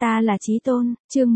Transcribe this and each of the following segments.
Ta là Chí Tôn, chương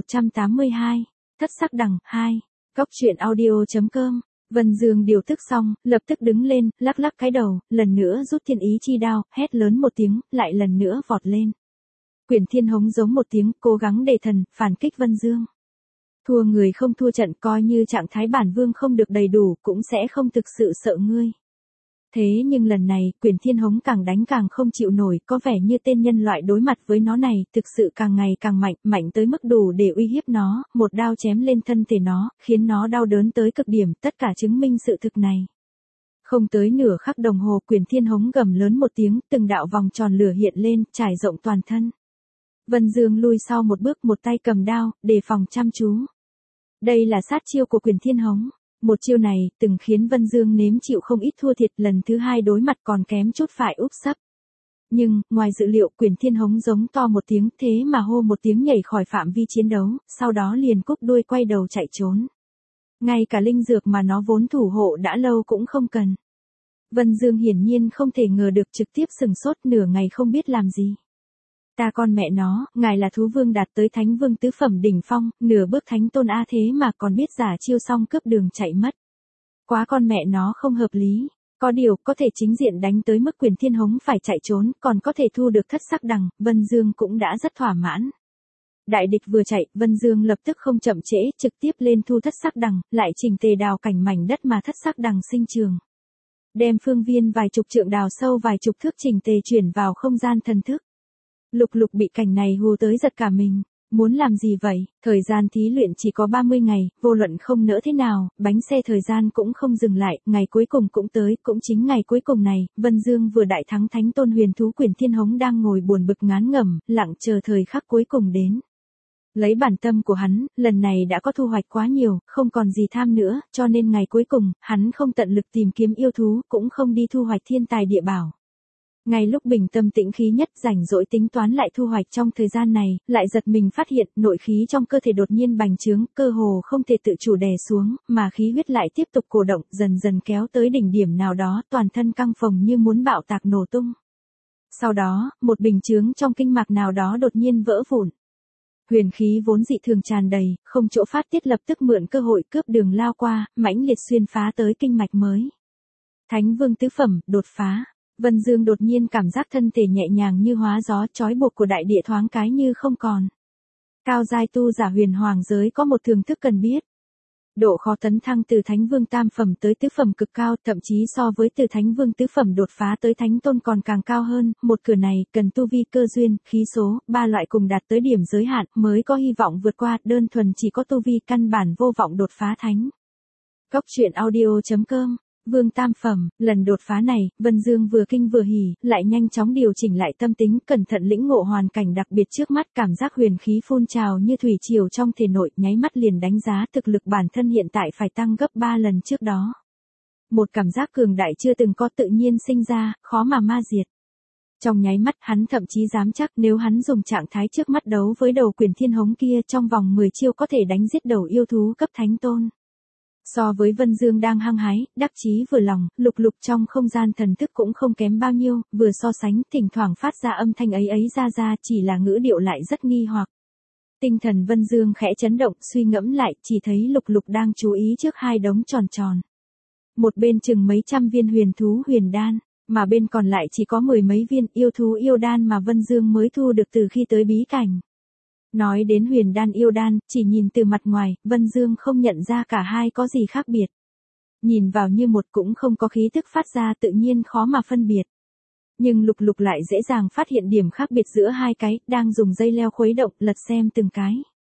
1182, Thất sắc đằng 2, Góc truyện audio.com. Vân Dương điều tức xong, lập tức đứng lên, lắc lắc cái đầu, lần nữa rút thiên ý chi đao, hét lớn một tiếng, lại lần nữa vọt lên. Quyển Thiên Hống giống một tiếng, cố gắng đề thần, phản kích Vân Dương. Thua người không thua trận, coi như trạng thái bản vương không được đầy đủ, cũng sẽ không thực sự sợ ngươi. Thế nhưng lần này, Quyển Thiên Hống càng đánh càng không chịu nổi, có vẻ như tên nhân loại đối mặt với nó này, thực sự càng ngày càng mạnh, mạnh tới mức đủ để uy hiếp nó, một đao chém lên thân thể nó, khiến nó đau đớn tới cực điểm, tất cả chứng minh sự thực này. Không tới nửa khắc đồng hồ, Quyển Thiên Hống gầm lớn một tiếng, từng đạo vòng tròn lửa hiện lên, trải rộng toàn thân. Vân Dương lui sau một bước, một tay cầm đao, đề phòng chăm chú. Đây là sát chiêu của Quyển Thiên Hống. Một chiêu này, từng khiến Vân Dương nếm chịu không ít thua thiệt, lần thứ hai đối mặt còn kém chút phải úp sấp. Nhưng, ngoài dự liệu, Quyển Thiên Hống giống to một tiếng, thế mà hô một tiếng nhảy khỏi phạm vi chiến đấu, sau đó liền cúp đuôi quay đầu chạy trốn. Ngay cả linh dược mà nó vốn thủ hộ đã lâu cũng không cần. Vân Dương hiển nhiên không thể ngờ được, trực tiếp sừng sốt, nửa ngày không biết làm gì. Ta con mẹ nó, ngài là thú vương đạt tới thánh vương tứ phẩm đỉnh phong, nửa bước thánh tôn A thế mà còn biết giả chiêu xong cướp đường chạy mất. Quá con mẹ nó không hợp lý. Có điều, có thể chính diện đánh tới mức Quyển Thiên Hống phải chạy trốn, còn có thể thu được thất sắc đằng, Vân Dương cũng đã rất thỏa mãn. Đại địch vừa chạy, Vân Dương lập tức không chậm trễ, trực tiếp lên thu thất sắc đằng, lại chỉnh tề đào cảnh mảnh đất mà thất sắc đằng sinh trường. Đem phương viên vài chục trượng đào sâu vài chục thước chỉnh tề chuyển vào không gian thần thức. Lục Lục bị cảnh này hù tới giật cả mình. Muốn làm gì vậy? Thời gian thí luyện chỉ có 30 ngày, vô luận không nỡ thế nào, bánh xe thời gian cũng không dừng lại, ngày cuối cùng cũng tới, cũng chính ngày cuối cùng này, Vân Dương vừa đại thắng thánh tôn huyền thú Quyển Thiên Hống đang ngồi buồn bực ngán ngẩm, lặng chờ thời khắc cuối cùng đến. Lấy bản tâm của hắn, lần này đã có thu hoạch quá nhiều, không còn gì tham nữa, cho nên ngày cuối cùng, hắn không tận lực tìm kiếm yêu thú, cũng không đi thu hoạch thiên tài địa bảo. Ngay lúc bình tâm tĩnh khí nhất, rảnh rỗi tính toán lại thu hoạch trong thời gian này, lại giật mình phát hiện nội khí trong cơ thể đột nhiên bành trướng, cơ hồ không thể tự chủ đè xuống, mà khí huyết lại tiếp tục cổ động, dần dần kéo tới đỉnh điểm nào đó, toàn thân căng phồng như muốn bạo tạc nổ tung. Sau đó, một bình chướng trong kinh mạch nào đó đột nhiên vỡ vụn. Huyền khí vốn dị thường tràn đầy, không chỗ phát tiết lập tức mượn cơ hội cướp đường lao qua, mãnh liệt xuyên phá tới kinh mạch mới. Thánh vương tứ phẩm, đột phá. Vân Dương đột nhiên cảm giác thân thể nhẹ nhàng như hóa gió, trói buộc của đại địa thoáng cái như không còn. Cao giai tu giả huyền hoàng giới có một thưởng thức cần biết. Độ khó tấn thăng từ thánh vương tam phẩm tới tứ phẩm cực cao, thậm chí so với từ thánh vương tứ phẩm đột phá tới thánh tôn còn càng cao hơn, một cửa này cần tu vi, cơ duyên, khí số, ba loại cùng đạt tới điểm giới hạn mới có hy vọng vượt qua, đơn thuần chỉ có tu vi căn bản vô vọng đột phá thánh. Góc truyện audio.com. Vương tam phẩm, lần đột phá này, Vân Dương vừa kinh vừa hỉ, lại nhanh chóng điều chỉnh lại tâm tính, cẩn thận lĩnh ngộ hoàn cảnh đặc biệt trước mắt, cảm giác huyền khí phun trào như thủy triều trong thể nội, nháy mắt liền đánh giá thực lực bản thân hiện tại phải tăng gấp 3 lần trước đó. Một cảm giác cường đại chưa từng có tự nhiên sinh ra, khó mà ma diệt. Trong nháy mắt, hắn thậm chí dám chắc nếu hắn dùng trạng thái trước mắt đấu với đầu Quyển Thiên Hống kia, trong vòng 10 chiêu có thể đánh giết đầu yêu thú cấp thánh tôn. So với Vân Dương đang hăng hái, đắc chí vừa lòng, Lục Lục trong không gian thần thức cũng không kém bao nhiêu, vừa so sánh, thỉnh thoảng phát ra âm thanh ấy ra chỉ là ngữ điệu lại rất nghi hoặc. Tinh thần Vân Dương khẽ chấn động, suy ngẫm lại, chỉ thấy Lục Lục đang chú ý trước hai đống tròn tròn. Một bên chừng mấy trăm viên huyền thú huyền đan, mà bên còn lại chỉ có 10 mấy viên yêu thú yêu đan mà Vân Dương mới thu được từ khi tới bí cảnh. Nói đến huyền đan yêu đan, chỉ nhìn từ mặt ngoài, Vân Dương không nhận ra cả hai có gì khác biệt. Nhìn vào như một cũng không có khí thức phát ra, tự nhiên khó mà phân biệt. Nhưng Lục Lục lại dễ dàng phát hiện điểm khác biệt giữa hai cái, đang dùng dây leo khuấy động, lật xem từng cái.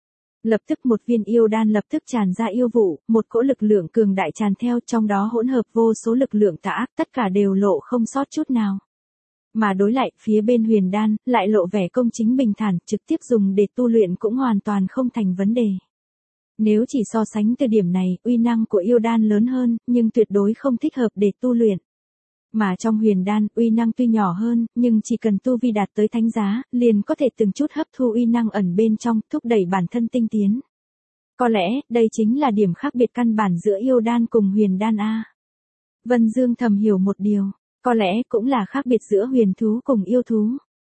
Lập tức một viên yêu đan lập tức tràn ra yêu vụ, một cỗ lực lượng cường đại tràn theo, trong đó hỗn hợp vô số lực lượng tà ác, tất cả đều lộ không sót chút nào. Mà đối lại, phía bên huyền đan, lại lộ vẻ công chính bình thản, trực tiếp dùng để tu luyện cũng hoàn toàn không thành vấn đề. Nếu chỉ so sánh từ điểm này, uy năng của yêu đan lớn hơn, nhưng tuyệt đối không thích hợp để tu luyện. Mà trong huyền đan, uy năng tuy nhỏ hơn, nhưng chỉ cần tu vi đạt tới thánh giá, liền có thể từng chút hấp thu uy năng ẩn bên trong, thúc đẩy bản thân tinh tiến. Có lẽ, đây chính là điểm khác biệt căn bản giữa yêu đan cùng huyền đan A. Vân Dương thầm hiểu một điều. Có lẽ cũng là khác biệt giữa huyền thú cùng yêu thú.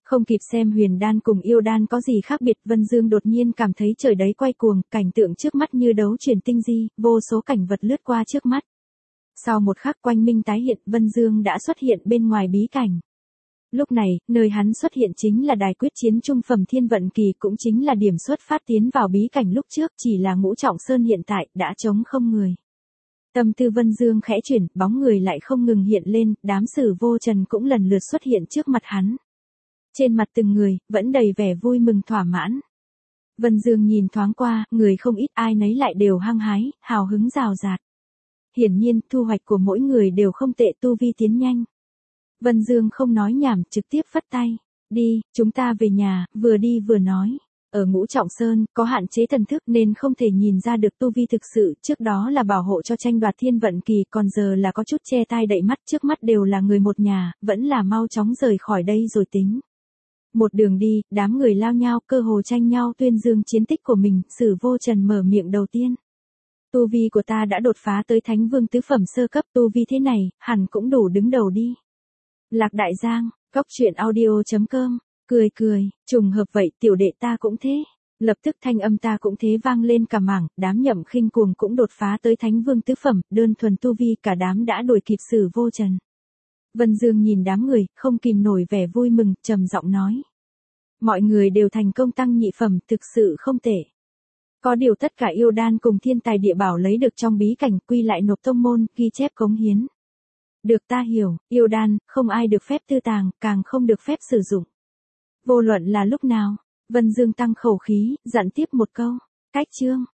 Không kịp xem huyền đan cùng yêu đan có gì khác biệt, Vân Dương đột nhiên cảm thấy trời đấy quay cuồng, cảnh tượng trước mắt như đấu chuyển tinh di, vô số cảnh vật lướt qua trước mắt. Sau một khắc quanh minh tái hiện, Vân Dương đã xuất hiện bên ngoài bí cảnh. Lúc này, nơi hắn xuất hiện chính là đài quyết chiến trung phẩm thiên vận kỳ, cũng chính là điểm xuất phát tiến vào bí cảnh lúc trước, chỉ là Ngũ Trọng Sơn hiện tại đã trống không người. Tâm tư Vân Dương khẽ chuyển, bóng người lại không ngừng hiện lên, đám Sử Vô Trần cũng lần lượt xuất hiện trước mặt hắn. Trên mặt từng người, vẫn đầy vẻ vui mừng thỏa mãn. Vân Dương nhìn thoáng qua, người không ít, ai nấy lại đều hăng hái, hào hứng rào rạt. Hiển nhiên, thu hoạch của mỗi người đều không tệ, tu vi tiến nhanh. Vân Dương không nói nhảm, trực tiếp phất tay. Đi, chúng ta về nhà, vừa đi vừa nói. Ở Ngũ Trọng Sơn, có hạn chế thần thức nên không thể nhìn ra được tu vi thực sự, trước đó là bảo hộ cho tranh đoạt thiên vận kỳ, còn giờ là có chút che tai đậy mắt, trước mắt đều là người một nhà, vẫn là mau chóng rời khỏi đây rồi tính. Một đường đi, đám người lao nhau, cơ hồ tranh nhau tuyên dương chiến tích của mình, Sử Vô Trần mở miệng đầu tiên. Tu vi của ta đã đột phá tới Thánh Vương tứ phẩm sơ cấp, tu vi thế này, hẳn cũng đủ đứng đầu đi. Lạc Đại Giang, goctruyện.audio.com, cười, trùng hợp vậy, tiểu đệ ta cũng thế. Lập tức thanh âm ta cũng thế vang lên cả mảng, đám Nhậm Khinh Cuồng cũng đột phá tới Thánh Vương tứ phẩm, đơn thuần tu vi cả đám đã đuổi kịp Sử Vô Trần. Vân Dương nhìn đám người, không kìm nổi vẻ vui mừng, trầm giọng nói. Mọi người đều thành công tăng nhị phẩm, thực sự không tệ. Có điều tất cả yêu đan cùng thiên tài địa bảo lấy được trong bí cảnh quy lại nộp tông môn, ghi chép cống hiến. Được, ta hiểu, yêu đan, không ai được phép tư tàng, càng không được phép sử dụng. Vô luận là lúc nào, Vân Dương tăng khẩu khí, dặn tiếp một câu. Cách chương.